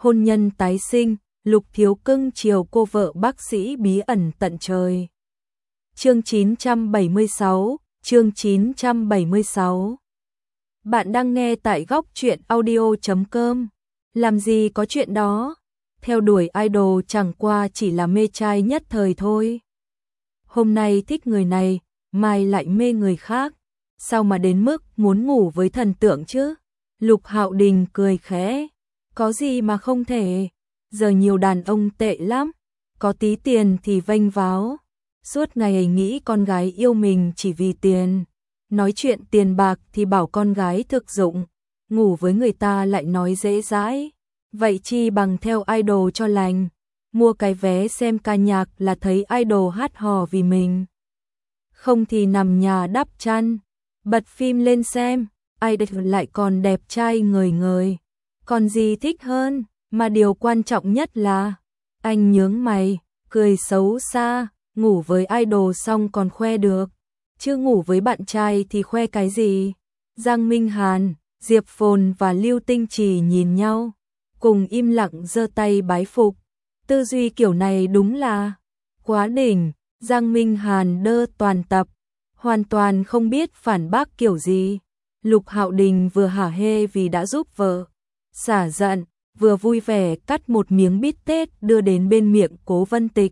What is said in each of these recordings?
hôn nhân tái sinh, Lục Thiếu Cưng chiều cô vợ bác sĩ bí ẩn tận trời. Chương 976, chương 976. Bạn đang nghe tại góc truyện audio.com. Làm gì có chuyện đó, theo đuổi idol chẳng qua chỉ là mê trai nhất thời thôi. Hôm nay thích người này, mai lại mê người khác, sao mà đến mức muốn ngủ với thần tượng chứ? Lục Hạo Đình cười khẽ, có gì mà không thể, giờ nhiều đàn ông tệ lắm, có tí tiền thì vênh váo, suốt ngày nghĩ con gái yêu mình chỉ vì tiền, nói chuyện tiền bạc thì bảo con gái thực dụng, ngủ với người ta lại nói dễ dãi, vậy chi bằng theo idol cho lành, mua cái vé xem ca nhạc là thấy idol hát hò vì mình. Không thì nằm nhà đắp chăn, bật phim lên xem, idol lại còn đẹp trai ngời ngời, còn gì thích hơn, mà điều quan trọng nhất là, anh nhướng mày, cười xấu xa, ngủ với idol xong còn khoe được, chứ ngủ với bạn trai thì khoe cái gì? Giang Minh Hàn, Diệp Phồn và Lưu Tinh Trì nhìn nhau, cùng im lặng giơ tay bái phục, tư duy kiểu này đúng là quá đỉnh. Giang Minh Hàn đơ toàn tập, hoàn toàn không biết phản bác kiểu gì. Lục Hạo Đình vừa hả hê vì đã giúp vợ xả giận, vừa vui vẻ cắt một miếng bít tết đưa đến bên miệng Cố Vân Tịch.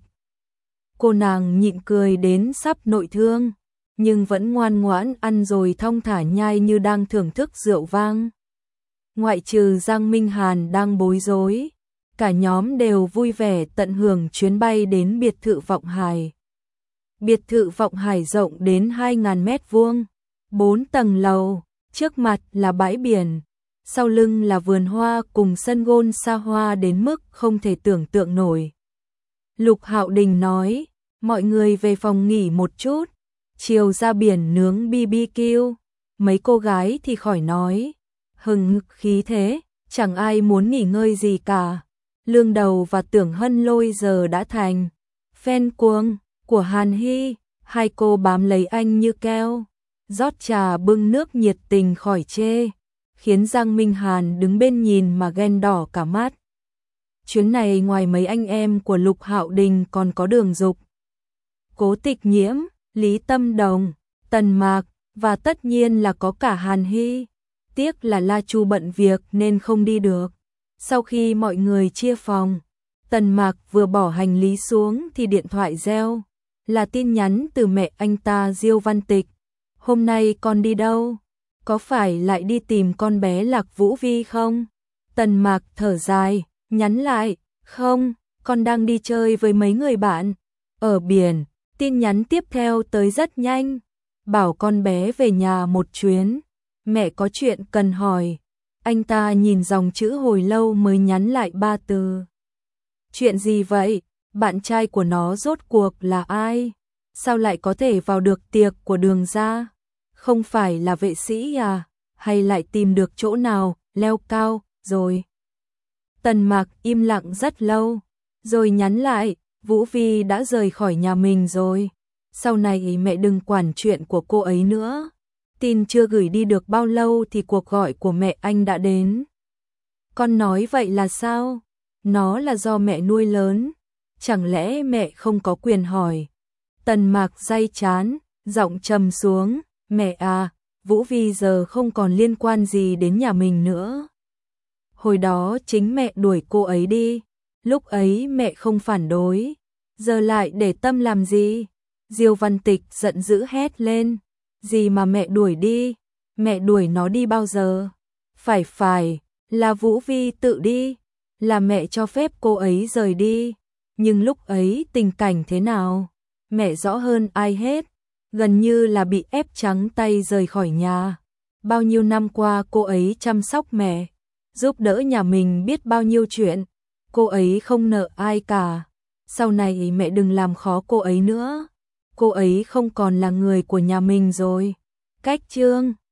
Cô nàng nhịn cười đến sắp nội thương, nhưng vẫn ngoan ngoãn ăn rồi thong thả nhai như đang thưởng thức rượu vang. Ngoại trừ Giang Minh Hàn đang bối rối, cả nhóm đều vui vẻ tận hưởng chuyến bay đến biệt thự Vọng Hải. Biệt thự Vọng Hải rộng đến 2.000 mét vuông, 4 tầng lầu, trước mặt là bãi biển, sau lưng là vườn hoa cùng sân golf xa hoa đến mức không thể tưởng tượng nổi. Lục Hạo Đình nói, mọi người về phòng nghỉ một chút, chiều ra biển nướng BBQ, mấy cô gái thì khỏi nói, hừng hực khí thế, chẳng ai muốn nghỉ ngơi gì cả. Lương Đầu và Tưởng Hân Lôi giờ đã thành fan cuồng của Hàn Hy, hai cô bám lấy anh như keo, rót trà bưng nước nhiệt tình khỏi chê, khiến Giang Minh Hàn đứng bên nhìn mà ghen đỏ cả mắt. Chuyến này ngoài mấy anh em của Lục Hạo Đình còn có Đường Dục, Cố Tịch Nhiễm, Lý Tâm Đồng, Tần Mạc và tất nhiên là có cả Hàn Hy. Tiếc là La Chu bận việc nên không đi được. Sau khi mọi người chia phòng, Tần Mạc vừa bỏ hành lý xuống thì điện thoại reo, là tin nhắn từ mẹ anh ta Diêu Văn Tịch. Hôm nay con đi đâu? Có phải lại đi tìm con bé Lạc Vũ Vi không? Tần Mạc thở dài, nhắn lại, không, con đang đi chơi với mấy người bạn. Ở biển, tin nhắn tiếp theo tới rất nhanh, bảo con bé về nhà một chuyến, mẹ có chuyện cần hỏi. Anh ta nhìn dòng chữ hồi lâu mới nhắn lại 3 từ. Chuyện gì vậy? Bạn trai của nó rốt cuộc là ai? Sao lại có thể vào được tiệc của Đường gia? Không phải là vệ sĩ à? Hay lại tìm được chỗ nào leo cao rồi? Tần Mạc im lặng rất lâu, rồi nhắn lại, Vũ Vi đã rời khỏi nhà mình rồi. Sau này mẹ đừng quản chuyện của cô ấy nữa. Tin chưa gửi đi được bao lâu thì cuộc gọi của mẹ anh đã đến. Con nói vậy là sao? Nó là do mẹ nuôi lớn, chẳng lẽ mẹ không có quyền hỏi? Tần Mạc day chán, giọng trầm xuống, mẹ à, Vũ Vi giờ không còn liên quan gì đến nhà mình nữa. Hồi đó chính mẹ đuổi cô ấy đi, lúc ấy mẹ không phản đối, giờ lại để tâm làm gì? Diêu Văn Tịch giận dữ hét lên, gì mà mẹ đuổi đi, mẹ đuổi nó đi bao giờ? Phải, là Vũ Vi tự đi, là mẹ cho phép cô ấy rời đi, nhưng lúc ấy tình cảnh thế nào? Mẹ rõ hơn ai hết, gần như là bị ép trắng tay rời khỏi nhà. Bao nhiêu năm qua cô ấy chăm sóc mẹ, giúp đỡ nhà mình biết bao nhiêu chuyện, cô ấy không nợ ai cả. Sau này mẹ đừng làm khó cô ấy nữa, cô ấy không còn là người của nhà mình rồi. Cách chương